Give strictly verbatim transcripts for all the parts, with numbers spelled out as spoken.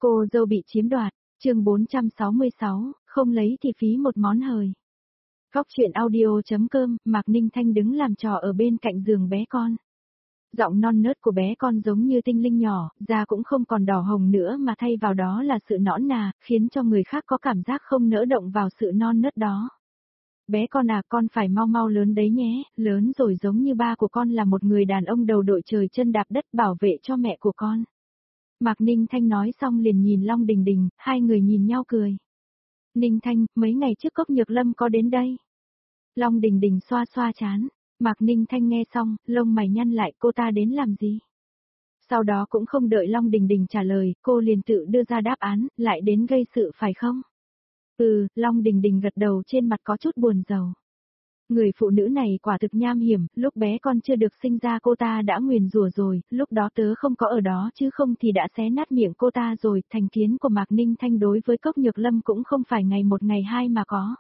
Cô dâu bị chiếm đoạt, chương bốn trăm sáu mươi sáu, không lấy thì phí một món hời. Góc chuyện audio.com, Mạc Ninh Thanh đứng làm trò ở bên cạnh giường bé con. Giọng non nớt của bé con giống như tinh linh nhỏ, da cũng không còn đỏ hồng nữa mà thay vào đó là sự nõn nà, khiến cho người khác có cảm giác không nỡ động vào sự non nớt đó. Bé con à, con phải mau mau lớn đấy nhé, lớn rồi giống như ba của con là một người đàn ông đầu đội trời chân đạp đất bảo vệ cho mẹ của con. Mạc Ninh Thanh nói xong liền nhìn Long Đình Đình, hai người nhìn nhau cười. Ninh Thanh, mấy ngày trước Cốc Nhược Lâm có đến đây. Long Đình Đình xoa xoa chán. Mạc Ninh Thanh nghe xong, lông mày nhăn lại, cô ta đến làm gì? Sau đó cũng không đợi Long Đình Đình trả lời, cô liền tự đưa ra đáp án, lại đến gây sự phải không? Ừ, Long Đình Đình gật đầu, trên mặt có chút buồn rầu. Người phụ nữ này quả thực nham hiểm, lúc bé con chưa được sinh ra cô ta đã nguyền rủa rồi, lúc đó tớ không có ở đó chứ không thì đã xé nát miệng cô ta rồi. Thành kiến của Mạc Ninh Thanh đối với Cốc Nhược Lâm cũng không phải ngày một ngày hai mà có.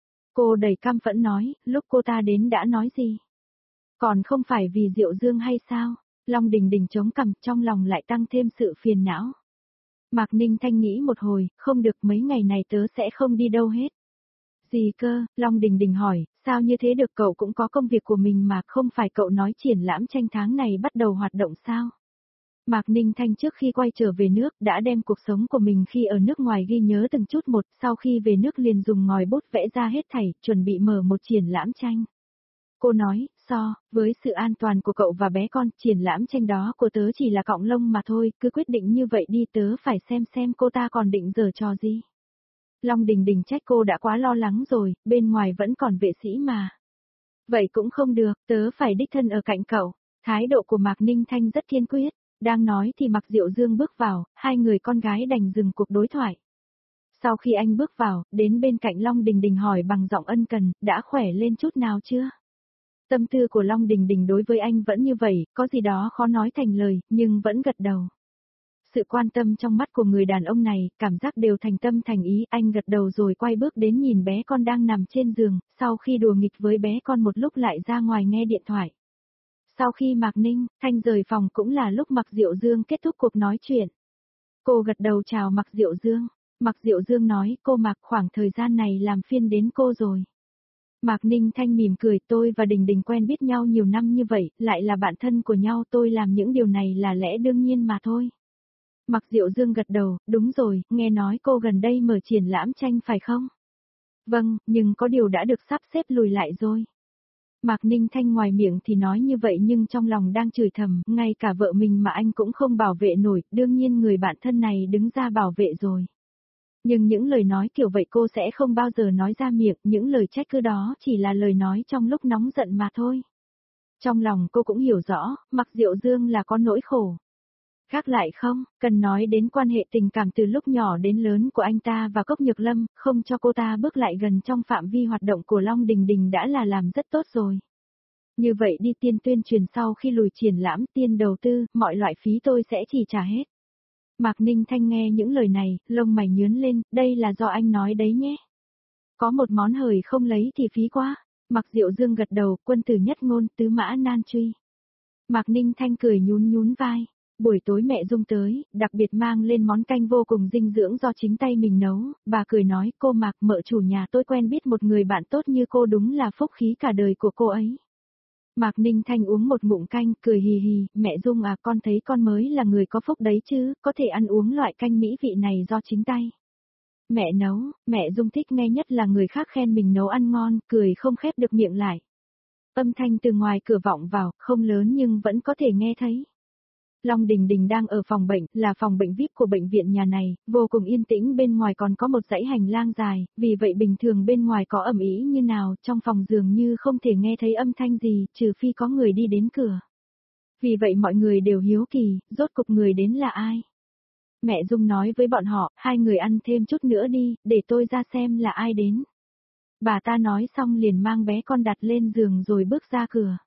Cô đầy căm phẫn nói, lúc cô ta đến đã nói gì? Còn không phải vì Diệu Dương hay sao? Long Đình Đình chống cằm, trong lòng lại tăng thêm sự phiền não. Mạc Ninh Thanh nghĩ một hồi, không được, mấy ngày này tớ sẽ không đi đâu hết. Gì cơ? Long Đình Đình hỏi, sao như thế được, cậu cũng có công việc của mình mà, không phải cậu nói triển lãm tranh tháng này bắt đầu hoạt động sao? Mạc Ninh Thanh trước khi quay trở về nước đã đem cuộc sống của mình khi ở nước ngoài ghi nhớ từng chút một, sau khi về nước liền dùng ngòi bút vẽ ra hết thảy, chuẩn bị mở một triển lãm tranh. Cô nói, so, với sự an toàn của cậu và bé con, triển lãm tranh đó của tớ chỉ là cọng lông mà thôi, cứ quyết định như vậy đi, tớ phải xem xem cô ta còn định giở trò gì. Long Đình Đình trách cô đã quá lo lắng rồi, bên ngoài vẫn còn vệ sĩ mà. Vậy cũng không được, tớ phải đích thân ở cạnh cậu. Thái độ của Mạc Ninh Thanh rất kiên quyết. Đang nói thì Mạc Diệu Dương bước vào, hai người con gái đành dừng cuộc đối thoại. Sau khi anh bước vào, đến bên cạnh Long Đình Đình hỏi bằng giọng ân cần, đã khỏe lên chút nào chưa? Tâm tư của Long Đình Đình đối với anh vẫn như vậy, có gì đó khó nói thành lời, nhưng vẫn gật đầu. Sự quan tâm trong mắt của người đàn ông này, cảm giác đều thành tâm thành ý, anh gật đầu rồi quay bước đến nhìn bé con đang nằm trên giường, sau khi đùa nghịch với bé con một lúc lại ra ngoài nghe điện thoại. Sau khi Mạc Ninh Thanh rời phòng cũng là lúc Mạc Diệu Dương kết thúc cuộc nói chuyện. Cô gật đầu chào Mạc Diệu Dương. Mạc Diệu Dương nói, cô Mạc, khoảng thời gian này làm phiền đến cô rồi. Mạc Ninh Thanh mỉm cười, tôi và Đình Đình quen biết nhau nhiều năm như vậy, lại là bạn thân của nhau, tôi làm những điều này là lẽ đương nhiên mà thôi. Mạc Diệu Dương gật đầu, đúng rồi, nghe nói cô gần đây mở triển lãm tranh phải không? Vâng, nhưng có điều đã được sắp xếp lùi lại rồi. Mạc Ninh Thanh ngoài miệng thì nói như vậy nhưng trong lòng đang chửi thầm, ngay cả vợ mình mà anh cũng không bảo vệ nổi, đương nhiên người bạn thân này đứng ra bảo vệ rồi. Nhưng những lời nói kiểu vậy cô sẽ không bao giờ nói ra miệng, những lời trách cứ đó chỉ là lời nói trong lúc nóng giận mà thôi. Trong lòng cô cũng hiểu rõ, Mạc Diệu Dương là có nỗi khổ. Khác lại không, cần nói đến quan hệ tình cảm từ lúc nhỏ đến lớn của anh ta và Cốc Nhược Lâm, không cho cô ta bước lại gần trong phạm vi hoạt động của Long Đình Đình đã là làm rất tốt rồi. Như vậy đi, tiền tuyên truyền sau khi lùi triển lãm, tiền đầu tư, mọi loại phí tôi sẽ chỉ trả hết. Mạc Ninh Thanh nghe những lời này, lông mày nhướng lên, đây là do anh nói đấy nhé. Có một món hời không lấy thì phí quá. Mạc Diệu Dương gật đầu, quân tử nhất ngôn, tứ mã nan truy. Mạc Ninh Thanh cười nhún nhún vai. Buổi tối mẹ Dung tới, đặc biệt mang lên món canh vô cùng dinh dưỡng do chính tay mình nấu, bà cười nói, cô Mạc, mợ chủ nhà tôi quen biết một người bạn tốt như cô, đúng là phúc khí cả đời của cô ấy. Mạc Ninh Thanh uống một ngụm canh, cười hì hì, mẹ Dung à, con thấy con mới là người có phúc đấy chứ, có thể ăn uống loại canh mỹ vị này do chính tay mẹ nấu. Mẹ Dung thích nghe nhất là người khác khen mình nấu ăn ngon, cười không khép được miệng lại. Âm thanh từ ngoài cửa vọng vào, không lớn nhưng vẫn có thể nghe thấy. Long Đình Đình đang ở phòng bệnh, là phòng bệnh vi ai pi của bệnh viện nhà này, vô cùng yên tĩnh, bên ngoài còn có một dãy hành lang dài, vì vậy bình thường bên ngoài có ầm ĩ như nào, trong phòng dường như không thể nghe thấy âm thanh gì, trừ phi có người đi đến cửa. Vì vậy mọi người đều hiếu kỳ, rốt cục người đến là ai? Mẹ Dung nói với bọn họ, hai người ăn thêm chút nữa đi, để tôi ra xem là ai đến. Bà ta nói xong liền mang bé con đặt lên giường rồi bước ra cửa.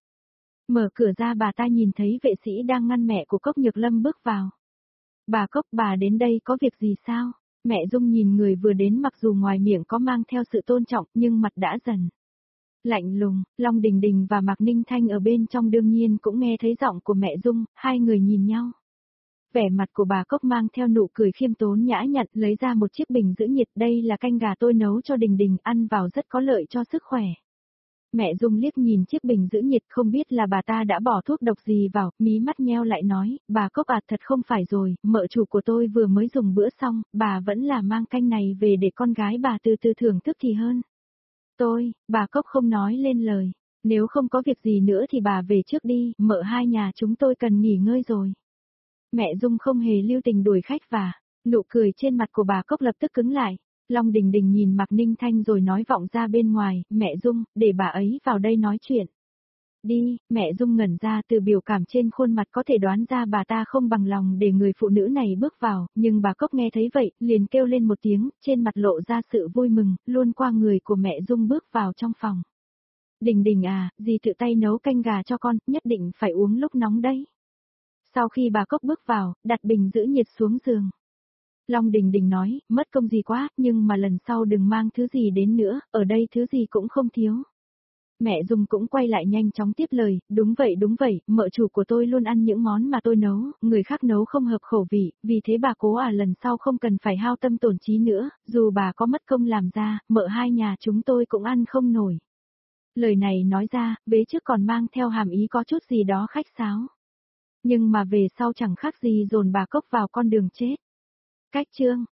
Mở cửa ra bà ta nhìn thấy vệ sĩ đang ngăn mẹ của Cốc Nhược Lâm bước vào. Bà Cốc, bà đến đây có việc gì sao? Mẹ Dung nhìn người vừa đến, mặc dù ngoài miệng có mang theo sự tôn trọng nhưng mặt đã dần lạnh lùng. Long Đình Đình và Mạc Ninh Thanh ở bên trong đương nhiên cũng nghe thấy giọng của mẹ Dung, hai người nhìn nhau. Vẻ mặt của bà Cốc mang theo nụ cười khiêm tốn nhã nhặn, lấy ra một chiếc bình giữ nhiệt, đây là canh gà tôi nấu cho Đình Đình, ăn vào rất có lợi cho sức khỏe. Mẹ Dung liếc nhìn chiếc bình giữ nhiệt, không biết là bà ta đã bỏ thuốc độc gì vào, mí mắt nheo lại nói, bà Cốc à, thật không phải rồi, mợ chủ của tôi vừa mới dùng bữa xong, bà vẫn là mang canh này về để con gái bà từ từ thưởng thức thì hơn. Tôi, bà Cốc không nói lên lời, nếu không có việc gì nữa thì bà về trước đi, mợ hai nhà chúng tôi cần nghỉ ngơi rồi. Mẹ Dung không hề lưu tình đuổi khách và, nụ cười trên mặt của bà Cốc lập tức cứng lại. Long Đình Đình nhìn Mạc Ninh Thanh rồi nói vọng ra bên ngoài, mẹ Dung, để bà ấy vào đây nói chuyện. Đi, mẹ Dung ngẩn ra, từ biểu cảm trên khuôn mặt có thể đoán ra bà ta không bằng lòng để người phụ nữ này bước vào, nhưng bà Cốc nghe thấy vậy, liền kêu lên một tiếng, trên mặt lộ ra sự vui mừng, luôn qua người của mẹ Dung bước vào trong phòng. Đình Đình à, dì tự tay nấu canh gà cho con, nhất định phải uống lúc nóng đấy. Sau khi bà Cốc bước vào, đặt bình giữ nhiệt xuống giường. Long Đình Đình nói, mất công gì quá, nhưng mà lần sau đừng mang thứ gì đến nữa, ở đây thứ gì cũng không thiếu. Mẹ Dung cũng quay lại nhanh chóng tiếp lời, đúng vậy đúng vậy, mợ chủ của tôi luôn ăn những món mà tôi nấu, người khác nấu không hợp khẩu vị, vì thế bà cố à lần sau không cần phải hao tâm tổn trí nữa, dù bà có mất công làm ra, mợ hai nhà chúng tôi cũng ăn không nổi. Lời này nói ra, vế trước còn mang theo hàm ý có chút gì đó khách sáo. Nhưng mà về sau chẳng khác gì dồn bà Cốc vào con đường chết. Cách chương